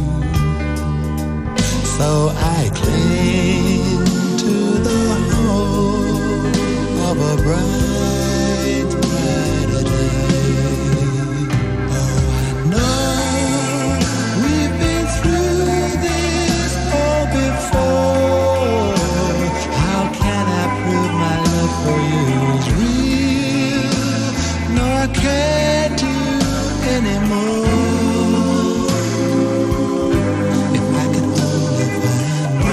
So I cling to the hope of a bright, brighter day. Oh, I know we've been through this before. How can I prove my love for you is real? No, I can't do anymore. If I could only find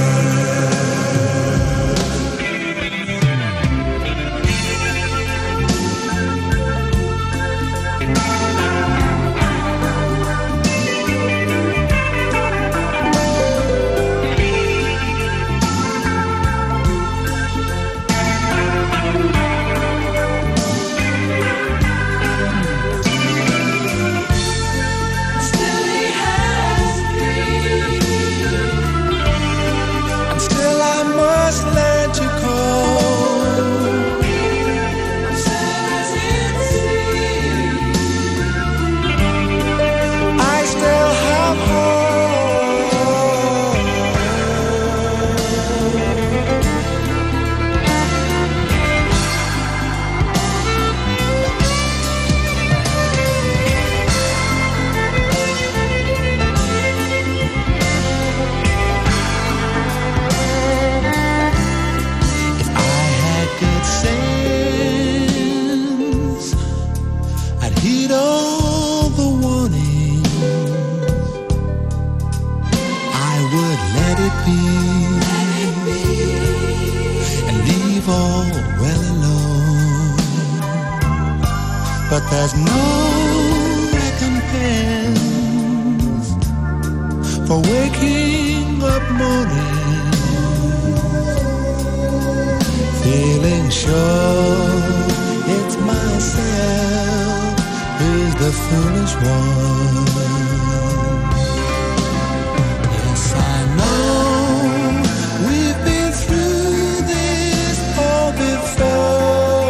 but there's no recompense for waking up morning feeling sure it's myself who's the foolish one. Yes, I know we've been through this all before.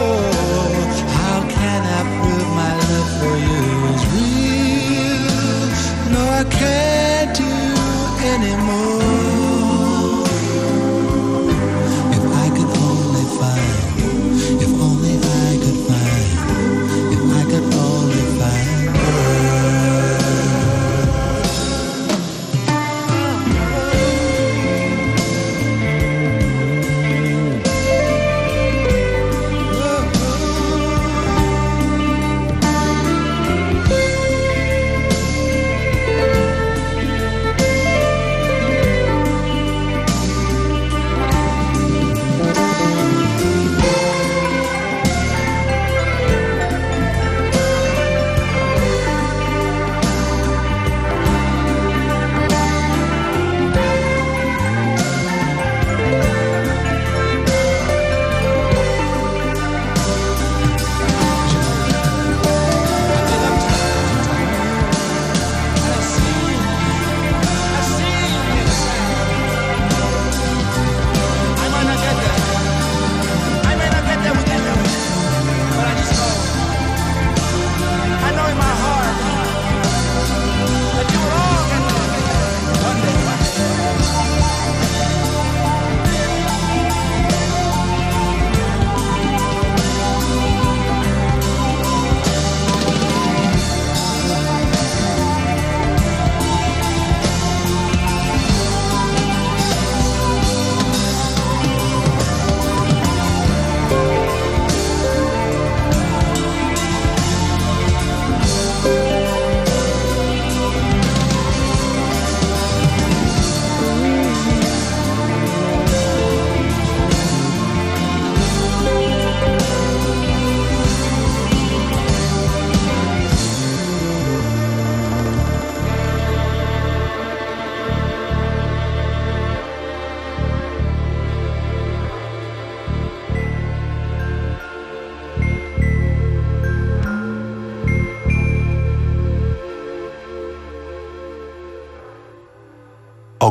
For you is real. No, I can't do anymore. If I could only find, if only I could find, if I could only find her.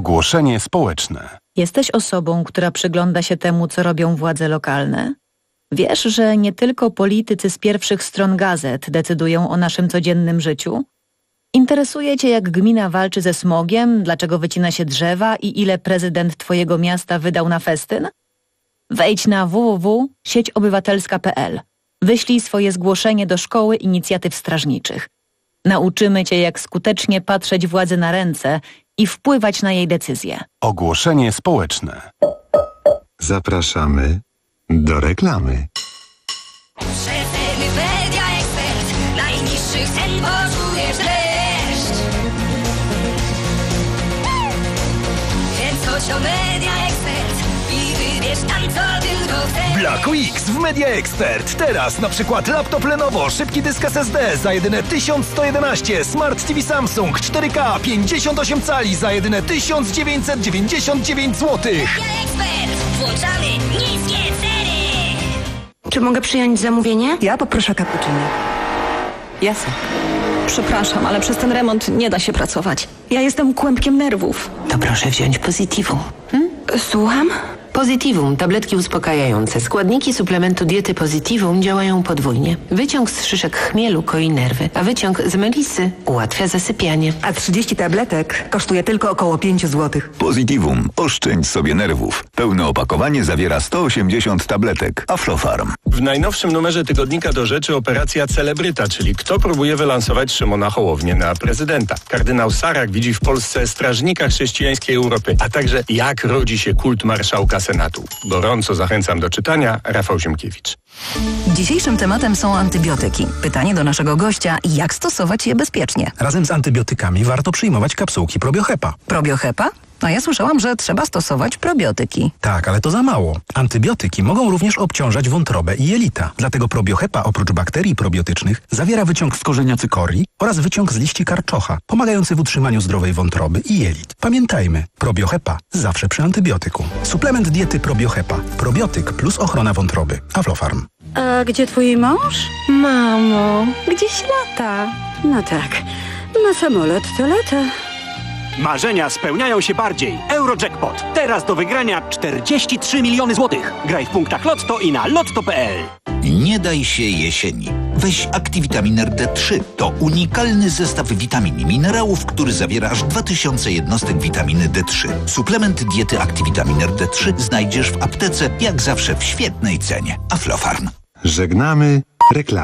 Ogłoszenie społeczne. Jesteś osobą, która przygląda się temu, co robią władze lokalne? Wiesz, że nie tylko politycy z pierwszych stron gazet decydują o naszym codziennym życiu? Interesuje cię, jak gmina walczy ze smogiem, dlaczego wycina się drzewa i ile prezydent twojego miasta wydał na festyn? Wejdź na w w w kropka sieć obywatelska kropka p l. Wyślij swoje zgłoszenie do Szkoły Inicjatyw Strażniczych. Nauczymy cię, jak skutecznie patrzeć władzy na ręce i wpływać na jej decyzje. Ogłoszenie społeczne. Zapraszamy do reklamy. Przeceny Media Expert. Najniższych cen poczujesz dreszcz. Kręcocio Media Expert. I wybierz tam, co tylko chcesz. Black Weeks w Media Expert. Teraz na przykład laptop Lenovo, szybki dysk S S D za jedyne tysiąc sto jedenaście, Smart T V Samsung cztery K pięćdziesiąt osiem cali za jedyne tysiąc dziewięćset dziewięćdziesiąt dziewięć złotych. Media Expert. Włączamy niskie ceny. Czy mogę przyjąć zamówienie? Ja poproszę cappuccino. Jasne. Przepraszam, ale przez ten remont nie da się pracować. Ja jestem kłębkiem nerwów. To proszę wziąć Positivum. Hmm? Słucham? Positivum, tabletki uspokajające. Składniki suplementu diety Positivum działają podwójnie. Wyciąg z szyszek chmielu koi nerwy, a wyciąg z melisy ułatwia zasypianie. A trzydzieści tabletek kosztuje tylko około pięć złotych. Positivum. Oszczędź sobie nerwów. Pełne opakowanie zawiera sto osiemdziesiąt tabletek. Aflofarm. W najnowszym numerze tygodnika do rzeczy operacja Celebryta, czyli kto próbuje wylansować Szymona Hołownię na prezydenta. Kardynał Sarak widzi w Polsce strażnika chrześcijańskiej Europy, a także jak rodzi się kult marszałka Senatu. Gorąco zachęcam do czytania. Rafał Ziemkiewicz. Dzisiejszym tematem są antybiotyki. Pytanie do naszego gościa, jak stosować je bezpiecznie? Razem z antybiotykami warto przyjmować kapsułki Probiohepa. Probiohepa? A ja słyszałam, że trzeba stosować probiotyki. Tak, ale to za mało. Antybiotyki mogą również obciążać wątrobę i jelita. Dlatego Probiohepa oprócz bakterii probiotycznych zawiera wyciąg z korzenia cykorii oraz wyciąg z liści karczocha, pomagający w utrzymaniu zdrowej wątroby i jelit. Pamiętajmy, Probiohepa zawsze przy antybiotyku. Suplement diety Probiohepa. Probiotyk plus ochrona wątroby. Aflofarm. A gdzie twój mąż? Mamo, gdzieś lata. No tak, na samolot to lata. Marzenia spełniają się bardziej. Eurojackpot. Teraz do wygrania czterdzieści trzy miliony złotych. Graj w punktach Lotto i na lotto kropka p l. Nie daj się jesieni. Weź Activitamin D trzy. To unikalny zestaw witamin i minerałów, który zawiera aż dwa tysiące jednostek witaminy D trzy. Suplement diety Activitamin D trzy znajdziesz w aptece, jak zawsze w świetnej cenie. Aflofarm. Żegnamy reklamę.